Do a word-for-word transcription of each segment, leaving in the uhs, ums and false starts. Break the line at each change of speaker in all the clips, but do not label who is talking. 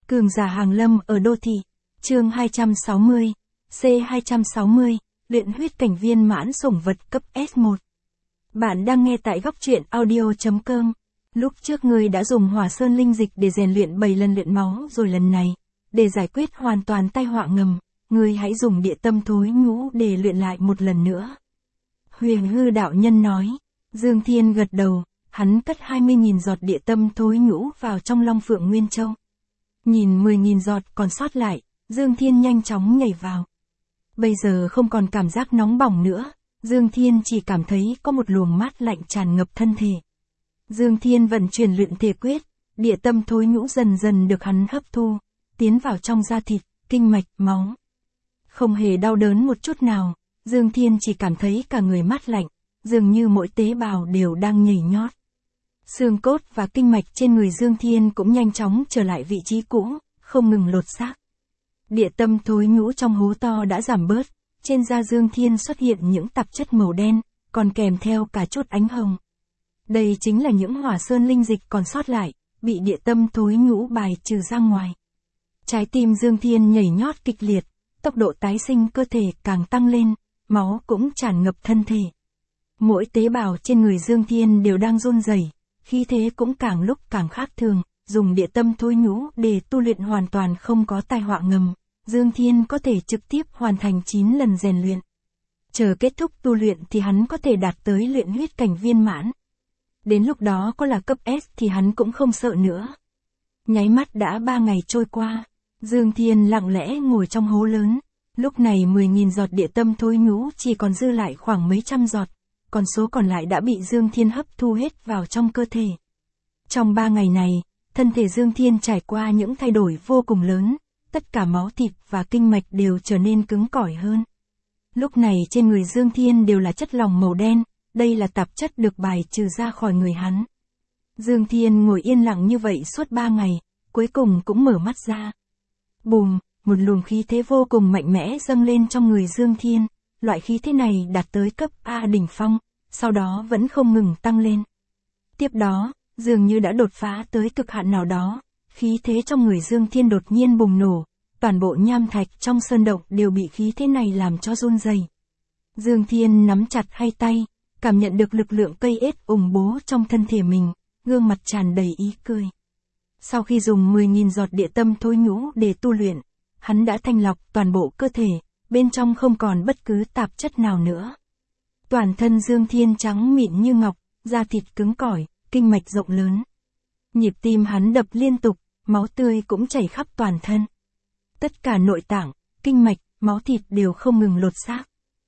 Cường giả hàng lâm ở đô thị. Chương hai trăm sáu mươi. C hai trăm sáu mươi. Luyện huyết cảnh viên mãn sủng vật cấp S một. Bạn đang nghe tại góc truyện audio.com. Lúc trước ngươi đã dùng hỏa sơn linh dịch để rèn luyện bảy lần luyện máu rồi lần này, để giải quyết hoàn toàn tai họa ngầm, ngươi hãy dùng địa tâm thối nhũ để luyện lại một lần nữa. Huyền hư đạo nhân nói. Dương Thiên gật đầu, hắn cất hai mươi nghìn giọt địa tâm thối nhũ vào trong Long Phượng Nguyên Châu. Nhìn mười nghìn giọt còn sót lại, Dương Thiên nhanh chóng nhảy vào. Bây giờ không còn cảm giác nóng bỏng nữa, Dương Thiên chỉ cảm thấy có một luồng mát lạnh tràn ngập thân thể. Dương Thiên vận chuyển luyện thể quyết, địa tâm thối nhũ dần dần được hắn hấp thu, tiến vào trong da thịt, kinh mạch, máu. Không hề đau đớn một chút nào, Dương Thiên chỉ cảm thấy cả người mát lạnh, dường như mỗi tế bào đều đang nhảy nhót. Xương cốt và kinh mạch trên người Dương Thiên cũng nhanh chóng trở lại vị trí cũ, không ngừng lột xác. Địa tâm thối nhũ trong hố to đã giảm bớt, trên da Dương Thiên xuất hiện những tạp chất màu đen, còn kèm theo cả chút ánh hồng. Đây chính là những hỏa sơn linh dịch còn sót lại, bị địa tâm thối nhũ bài trừ ra ngoài. Trái tim Dương Thiên nhảy nhót kịch liệt, tốc độ tái sinh cơ thể càng tăng lên, máu cũng tràn ngập thân thể. Mỗi tế bào trên người Dương Thiên đều đang run rẩy, khí thế cũng càng lúc càng khác thường, dùng địa tâm thối nhũ để tu luyện hoàn toàn không có tai họa ngầm, Dương Thiên có thể trực tiếp hoàn thành chín lần rèn luyện. Chờ kết thúc tu luyện thì hắn có thể đạt tới luyện huyết cảnh viên mãn. Đến lúc đó có là cấp S thì hắn cũng không sợ nữa. Nháy mắt đã ba ngày trôi qua, Dương Thiên lặng lẽ ngồi trong hố lớn, lúc này mười nghìn giọt địa tâm thối nhũ chỉ còn dư lại khoảng mấy trăm giọt, còn số còn lại đã bị Dương Thiên hấp thu hết vào trong cơ thể. Trong ba ngày này, thân thể Dương Thiên trải qua những thay đổi vô cùng lớn, tất cả máu thịt và kinh mạch đều trở nên cứng cỏi hơn. Lúc này trên người Dương Thiên đều là chất lỏng màu đen, đây là tạp chất được bài trừ ra khỏi người hắn. Dương Thiên ngồi yên lặng như vậy suốt ba ngày, cuối cùng cũng mở mắt ra. Bùm, một luồng khí thế vô cùng mạnh mẽ dâng lên trong người Dương Thiên, loại khí thế này đạt tới cấp A đỉnh phong, sau đó vẫn không ngừng tăng lên. Tiếp đó, dường như đã đột phá tới cực hạn nào đó, khí thế trong người Dương Thiên đột nhiên bùng nổ, toàn bộ nham thạch trong sơn động đều bị khí thế này làm cho run rẩy. Dương Thiên nắm chặt hai tay, cảm nhận được lực lượng cây ết ủng bố trong thân thể mình, gương mặt tràn đầy ý cười. Sau khi dùng mười nghìn giọt địa tâm thối nhũ để tu luyện, hắn đã thanh lọc toàn bộ cơ thể, bên trong không còn bất cứ tạp chất nào nữa. Toàn thân Dương Thiên trắng mịn như ngọc, da thịt cứng cỏi, kinh mạch rộng lớn. Nhịp tim hắn đập liên tục, máu tươi cũng chảy khắp toàn thân. Tất cả nội tạng, kinh mạch, máu thịt đều không ngừng lột xác.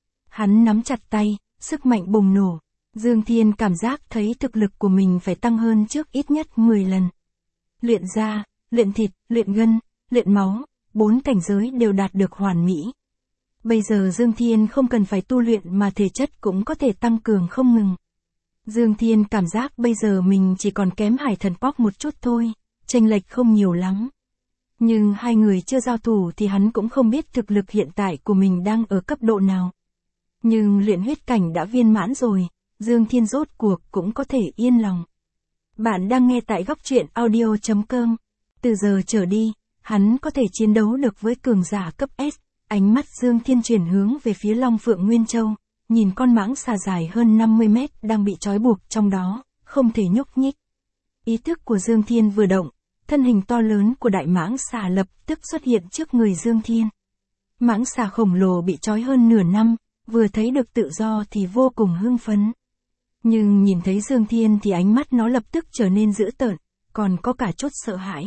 Hắn nắm chặt tay, sức mạnh bùng nổ. Dương Thiên cảm giác thấy thực lực của mình phải tăng hơn trước ít nhất mười lần. Luyện da, luyện thịt, luyện gân, luyện máu, bốn cảnh giới đều đạt được hoàn mỹ. Bây giờ Dương Thiên không cần phải tu luyện mà thể chất cũng có thể tăng cường không ngừng. Dương Thiên cảm giác bây giờ mình chỉ còn kém Hải Thần Quốc một chút thôi, chênh lệch không nhiều lắm. Nhưng hai người chưa giao thủ thì hắn cũng không biết thực lực hiện tại của mình đang ở cấp độ nào. Nhưng luyện huyết cảnh đã viên mãn rồi, Dương Thiên rốt cuộc cũng có thể yên lòng. Bạn đang nghe tại góc truyện audio.com. Từ giờ trở đi, hắn có thể chiến đấu được với cường giả cấp S. Ánh mắt Dương Thiên chuyển hướng về phía Long Phượng Nguyên Châu, nhìn con mãng xà dài hơn năm mươi mét đang bị trói buộc trong đó, không thể nhúc nhích. Ý thức của Dương Thiên vừa động, thân hình to lớn của đại mãng xà lập tức xuất hiện trước người Dương Thiên. Mãng xà khổng lồ bị trói hơn nửa năm, vừa thấy được tự do thì vô cùng hưng phấn. Nhưng nhìn thấy Dương Thiên thì ánh mắt nó lập tức trở nên dữ tợn, còn có cả chút sợ hãi.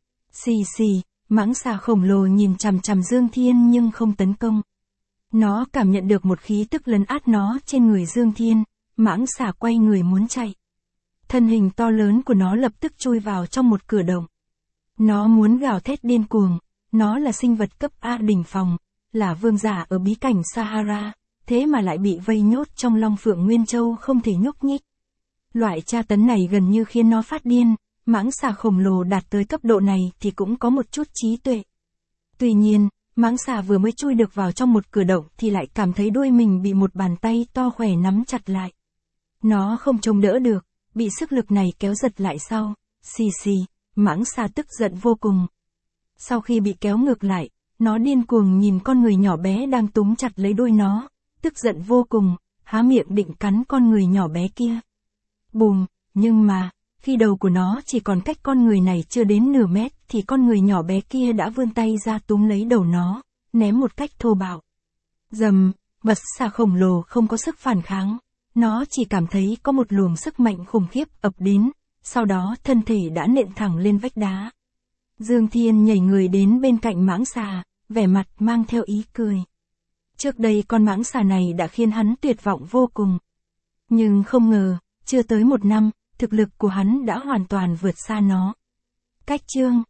Xì xì, mãng xà khổng lồ nhìn chằm chằm Dương Thiên nhưng không tấn công. Nó cảm nhận được một khí tức lấn át nó trên người Dương Thiên, mãng xà quay người muốn chạy. Thân hình to lớn của nó lập tức chui vào trong một cửa động. Nó muốn gào thét điên cuồng, nó là sinh vật cấp A đỉnh phong, là vương giả ở bí cảnh Sahara, thế mà lại bị vây nhốt trong Long Phượng Nguyên Châu không thể nhúc nhích. Loại tra tấn này gần như khiến nó phát điên, mãng xà khổng lồ đạt tới cấp độ này thì cũng có một chút trí tuệ. Tuy nhiên, mãng xà vừa mới chui được vào trong một cửa động thì lại cảm thấy đuôi mình bị một bàn tay to khỏe nắm chặt lại. Nó không chống đỡ được, bị sức lực này kéo giật lại sau. Xì xì, mãng xà tức giận vô cùng. Sau khi bị kéo ngược lại, nó điên cuồng nhìn con người nhỏ bé đang túm chặt lấy đuôi nó, tức giận vô cùng, há miệng định cắn con người nhỏ bé kia. Bùm, nhưng mà, khi đầu của nó chỉ còn cách con người này chưa đến nửa mét thì con người nhỏ bé kia đã vươn tay ra túm lấy đầu nó, ném một cách thô bạo. Dầm, mật xà khổng lồ không có sức phản kháng, nó chỉ cảm thấy có một luồng sức mạnh khủng khiếp ập đến, sau đó thân thể đã nện thẳng lên vách đá. Dương Thiên nhảy người đến bên cạnh mãng xà, vẻ mặt mang theo ý cười. Trước đây con mãng xà này đã khiến hắn tuyệt vọng vô cùng. Nhưng không ngờ, chưa tới một năm, thực lực của hắn đã hoàn toàn vượt xa nó. Cách chương